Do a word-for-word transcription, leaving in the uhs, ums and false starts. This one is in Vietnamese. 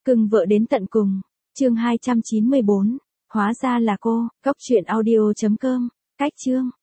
Cưng vợ đến tận cùng. Chương hai trăm chín mươi bốn. Hóa ra là cô. Cốc truyện audio chấm com. Cách chương.